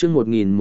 chương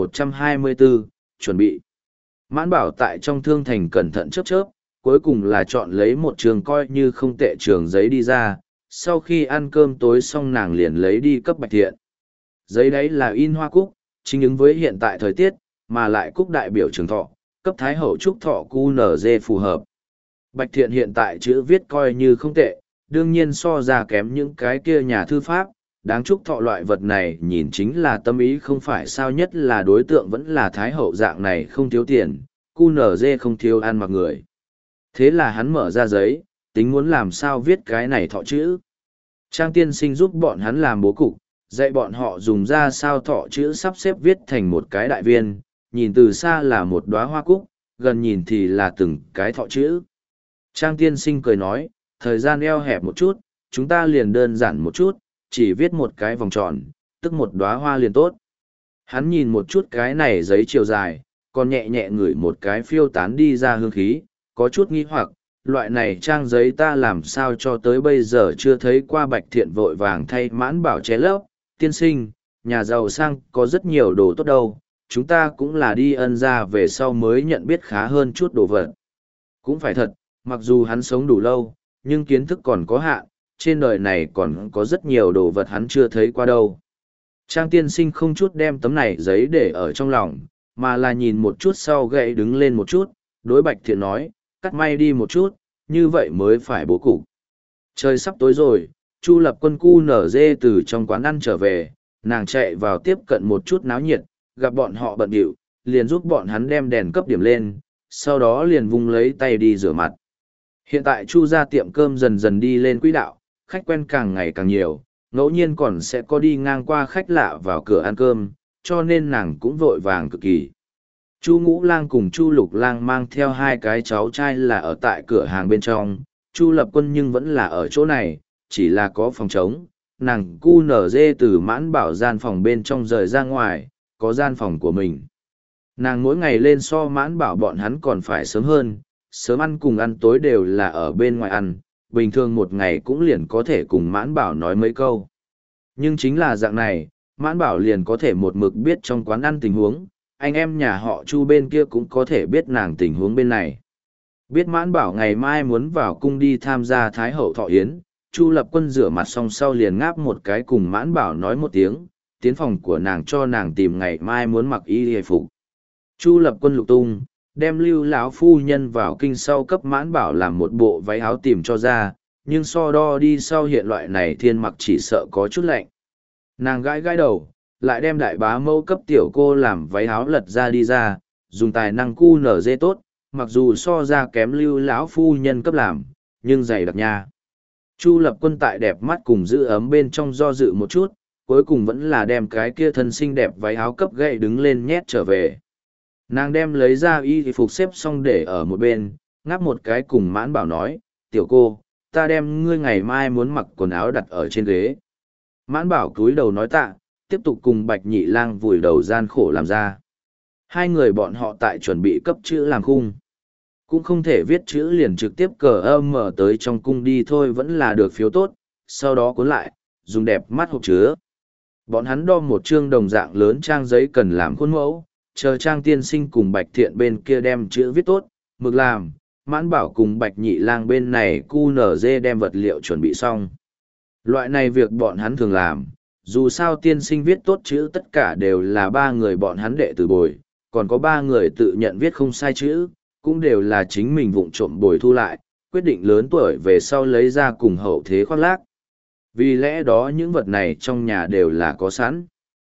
1124, chuẩn bị. Mãn Bảo tại trong thương thành cẩn thận chớp chớp, cuối cùng là chọn lấy một trường coi như không tệ trường giấy đi ra, sau khi ăn cơm tối xong nàng liền lấy đi cấp Bạch Thiện. Giấy đấy là in hoa cúc, chính ứng với hiện tại thời tiết, mà lại cúc đại biểu trường thọ, cấp Thái Hậu chúc thọ QNZ phù hợp. Bạch Thiện hiện tại chữ viết coi như không tệ, đương nhiên so ra kém những cái kia nhà thư pháp, đáng chúc thọ loại vật này nhìn chính là tâm ý không phải sao, nhất là đối tượng vẫn là Thái Hậu dạng này không thiếu tiền, QNZ không thiếu ăn mặc người. Thế là hắn mở ra giấy, tính muốn làm sao viết cái này thọ chữ. Trang tiên sinh giúp bọn hắn làm bố cục, dạy bọn họ dùng ra sao thọ chữ sắp xếp viết thành một cái đại viên, nhìn từ xa là một đóa hoa cúc, gần nhìn thì là từng cái thọ chữ. Trang tiên sinh cười nói, thời gian eo hẹp một chút, chúng ta liền đơn giản một chút, chỉ viết một cái vòng tròn, tức một đóa hoa liền tốt. Hắn nhìn một chút cái này giấy chiều dài, còn nhẹ nhẹ ngửi một cái phiêu tán đi ra hương khí, có chút nghi hoặc, loại này trang giấy ta làm sao cho tới bây giờ chưa thấy qua. Bạch Thiện vội vàng thay Mãn Bảo ché lấp, tiên sinh, nhà giàu sang có rất nhiều đồ tốt đâu, chúng ta cũng là đi ân ra về sau mới nhận biết khá hơn chút đồ vật. Cũng phải thật, mặc dù hắn sống đủ lâu, nhưng kiến thức còn có hạn, trên đời này còn có rất nhiều đồ vật hắn chưa thấy qua đâu. Trang tiên sinh không chút đem tấm này giấy để ở trong lòng, mà là nhìn một chút sau gậy đứng lên một chút, đối Bạch Thiện nói, cắt may đi một chút, như vậy mới phải bố cục. Trời sắp tối rồi, Chu Lập Quân QNZ từ trong quán ăn trở về, nàng chạy vào tiếp cận một chút náo nhiệt, gặp bọn họ bận rộn, liền giúp bọn hắn đem đèn cấp điểm lên, sau đó liền vung lấy tay đi rửa mặt. Hiện tại Chu ra tiệm cơm dần dần đi lên quỹ đạo, khách quen càng ngày càng nhiều, ngẫu nhiên còn sẽ có đi ngang qua khách lạ vào cửa ăn cơm, cho nên nàng cũng vội vàng cực kỳ. Chu Ngũ Lang cùng Chu Lục Lang mang theo hai cái cháu trai là ở tại cửa hàng bên trong, Chu Lập Quân nhưng vẫn là ở chỗ này, chỉ là có phòng trống, nàng QNZ từ Mãn Bảo gian phòng bên trong rời ra ngoài, có gian phòng của mình. Nàng mỗi ngày lên so Mãn Bảo bọn hắn còn phải sớm hơn, sớm ăn cùng ăn tối đều là ở bên ngoài ăn, bình thường một ngày cũng liền có thể cùng Mãn Bảo nói mấy câu. Nhưng chính là dạng này, Mãn Bảo liền có thể một mực biết trong quán ăn tình huống, anh em nhà họ Chu bên kia cũng có thể biết nàng tình huống bên này. Biết Mãn Bảo ngày mai muốn vào cung đi tham gia Thái Hậu thọ yến, Chu Lập Quân rửa mặt xong sau liền ngáp một cái cùng Mãn Bảo nói một tiếng, tiến phòng của nàng cho nàng tìm ngày mai muốn mặc y hề phục. Chu Lập Quân lục tung, đem Lưu lão phu nhân vào kinh sau cấp Mãn Bảo làm một bộ váy áo tìm cho ra, nhưng so đo đi sau hiện loại này thiên mặc chỉ sợ có chút lạnh. Nàng gãi gãi đầu, lại đem đại bá mẫu cấp tiểu cô làm váy áo lật ra đi ra, dùng tài năng QNZ tốt, mặc dù so ra kém Lưu lão phu nhân cấp làm, nhưng dày đặc nha. Chu Lập Quân tại đẹp mắt cùng giữ ấm bên trong do dự một chút, cuối cùng vẫn là đem cái kia thân xinh đẹp váy áo cấp gậy đứng lên nhét trở về. Nàng đem lấy ra y phục xếp xong để ở một bên, ngáp một cái cùng Mãn Bảo nói, tiểu cô, ta đem ngươi ngày mai muốn mặc quần áo đặt ở trên ghế. Mãn Bảo cúi đầu nói tạ, tiếp tục cùng Bạch Nhị Lang vùi đầu gian khổ làm ra. Hai người bọn họ tại chuẩn bị cấp chữ làm khung. Cũng không thể viết chữ liền trực tiếp cờ âm mở tới trong cung đi thôi, vẫn là được phiếu tốt, sau đó cuốn lại, dùng đẹp mắt hộp chứa. Bọn hắn đo một chương đồng dạng lớn trang giấy cần làm khuôn mẫu, chờ Trang tiên sinh cùng Bạch Thiện bên kia đem chữ viết tốt, mực làm, Mãn Bảo cùng Bạch Nhị Lang bên này QNZ đem vật liệu chuẩn bị xong. Loại này việc bọn hắn thường làm, dù sao tiên sinh viết tốt chữ tất cả đều là ba người bọn hắn đệ tử bồi, còn có ba người tự nhận viết không sai chữ, cũng đều là chính mình vụng trộm bồi thu lại, quyết định lớn tuổi về sau lấy ra cùng hậu thế khoác lác. Vì lẽ đó những vật này trong nhà đều là có sẵn.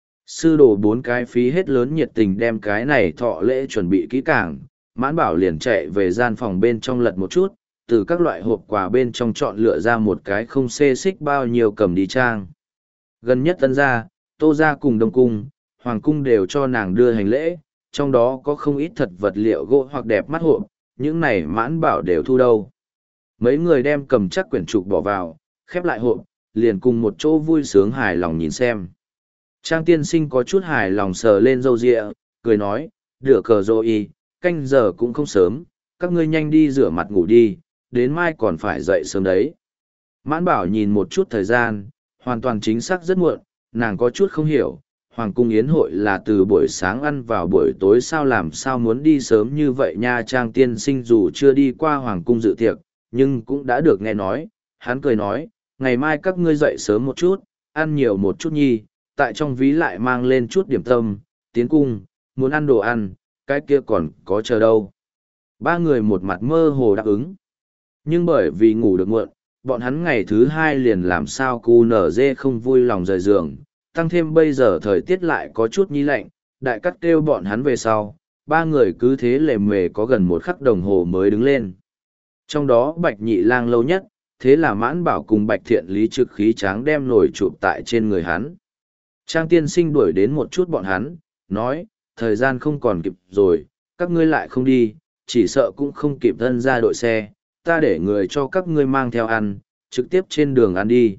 Sư đồ bốn cái phí hết lớn nhiệt tình đem cái này thọ lễ chuẩn bị kỹ càng, Mãn Bảo liền chạy về gian phòng bên trong lật một chút, từ các loại hộp quà bên trong chọn lựa ra một cái không xê xích bao nhiêu cầm đi trang. Gần nhất Tân gia, Tô gia cùng Đông cung, Hoàng cung đều cho nàng đưa hành lễ, trong đó có không ít thật vật liệu gỗ hoặc đẹp mắt hộp, những này Mãn Bảo đều thu đâu. Mấy người đem cầm chắc quyển trục bỏ vào, khép lại hộp, liền cùng một chỗ vui sướng hài lòng nhìn xem. Trang tiên sinh có chút hài lòng sờ lên râu ria, cười nói, được cờ rồi, canh giờ cũng không sớm, các ngươi nhanh đi rửa mặt ngủ đi, đến mai còn phải dậy sớm đấy. Mãn Bảo nhìn một chút thời gian, hoàn toàn chính xác rất muộn, nàng có chút không hiểu, Hoàng cung yến hội là từ buổi sáng ăn vào buổi tối, sao làm sao muốn đi sớm như vậy nha. Trang tiên sinh dù chưa đi qua hoàng cung dự tiệc, nhưng cũng đã được nghe nói. Hắn cười nói, ngày mai các ngươi dậy sớm một chút, ăn nhiều một chút nhi, tại trong ví lại mang lên chút điểm tâm, tiến cung, muốn ăn đồ ăn, cái kia còn có chờ đâu. Ba người một mặt mơ hồ đáp ứng. Nhưng bởi vì ngủ được muộn, bọn hắn ngày thứ hai liền làm sao QNZ không vui lòng rời giường, tăng thêm bây giờ thời tiết lại có chút nhi lạnh, đại cắt kêu bọn hắn về sau, ba người cứ thế lề mề có gần một khắc đồng hồ mới đứng lên. Trong đó Bạch Nhị Lang lâu nhất, thế là Mãn Bảo cùng Bạch Thiện Lý trực khí tráng đem nổi chụp tại trên người hắn. Trang tiên sinh đuổi đến một chút bọn hắn, nói, thời gian không còn kịp rồi, các ngươi lại không đi, chỉ sợ cũng không kịp thân ra đội xe, ta để người cho các ngươi mang theo ăn, trực tiếp trên đường ăn đi.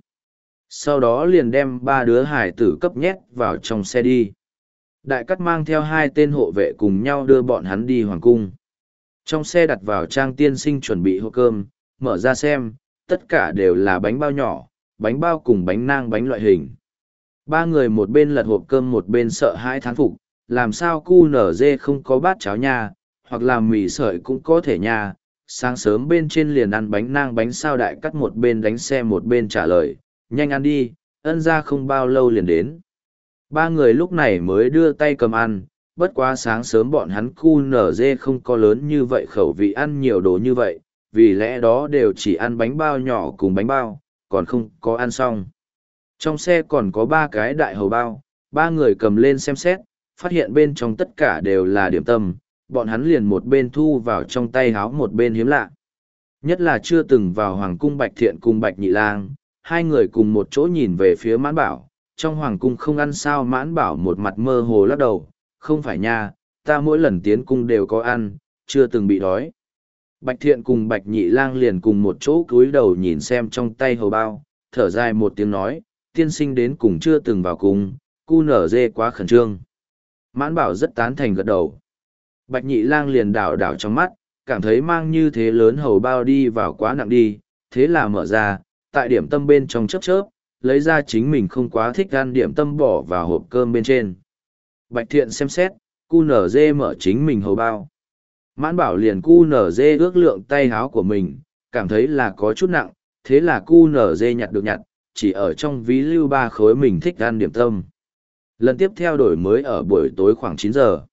Sau đó liền đem ba đứa hải tử cấp nhét vào trong xe đi. Đại cắt mang theo hai tên hộ vệ cùng nhau đưa bọn hắn đi hoàng cung. Trong xe đặt vào Trang tiên sinh chuẩn bị hộp cơm, mở ra xem, tất cả đều là bánh bao nhỏ, bánh bao cùng bánh nang bánh loại hình. Ba người một bên lật hộp cơm một bên sợ hãi thán phục, làm sao QNZ không có bát cháo nha, hoặc là mì sợi cũng có thể nha. Sáng sớm bên trên liền ăn bánh nang bánh, sao đại cắt một bên đánh xe một bên trả lời, nhanh ăn đi, ân ra không bao lâu liền đến. Ba người lúc này mới đưa tay cầm ăn, bất quá sáng sớm bọn hắn QNZ không có lớn như vậy khẩu vị ăn nhiều đồ như vậy, vì lẽ đó đều chỉ ăn bánh bao nhỏ cùng bánh bao, còn không có ăn xong. Trong xe còn có ba cái đại hầu bao, ba người cầm lên xem xét, phát hiện bên trong tất cả đều là điểm tâm, bọn hắn liền một bên thu vào trong tay háo một bên hiếm lạ. Nhất là chưa từng vào hoàng cung Bạch Thiện cùng Bạch Nhị Lang, hai người cùng một chỗ nhìn về phía Mãn Bảo, trong hoàng cung không ăn sao. Mãn Bảo một mặt mơ hồ lắc đầu, không phải nha, ta mỗi lần tiến cung đều có ăn, chưa từng bị đói. Bạch Thiện cùng Bạch Nhị Lang liền cùng một chỗ cúi đầu nhìn xem trong tay hầu bao, thở dài một tiếng nói, tiên sinh đến cùng chưa từng vào cung, QNZ quá khẩn trương. Mãn Bảo rất tán thành gật đầu. Bạch Nhị Lang liền đảo đảo trong mắt, cảm thấy mang như thế lớn hầu bao đi vào quá nặng đi, thế là mở ra, tại điểm tâm bên trong chớp chớp, lấy ra chính mình không quá thích ăn điểm tâm bỏ vào hộp cơm bên trên. Bạch Thiện xem xét, QNZ mở chính mình hầu bao. Mãn Bảo liền QNZ ước lượng tay háo của mình, cảm thấy là có chút nặng, thế là QNZ nhặt được nhặt, chỉ ở trong ví lưu ba khối mình thích ăn điểm tâm. Lần tiếp theo đổi mới ở buổi tối khoảng 9 giờ.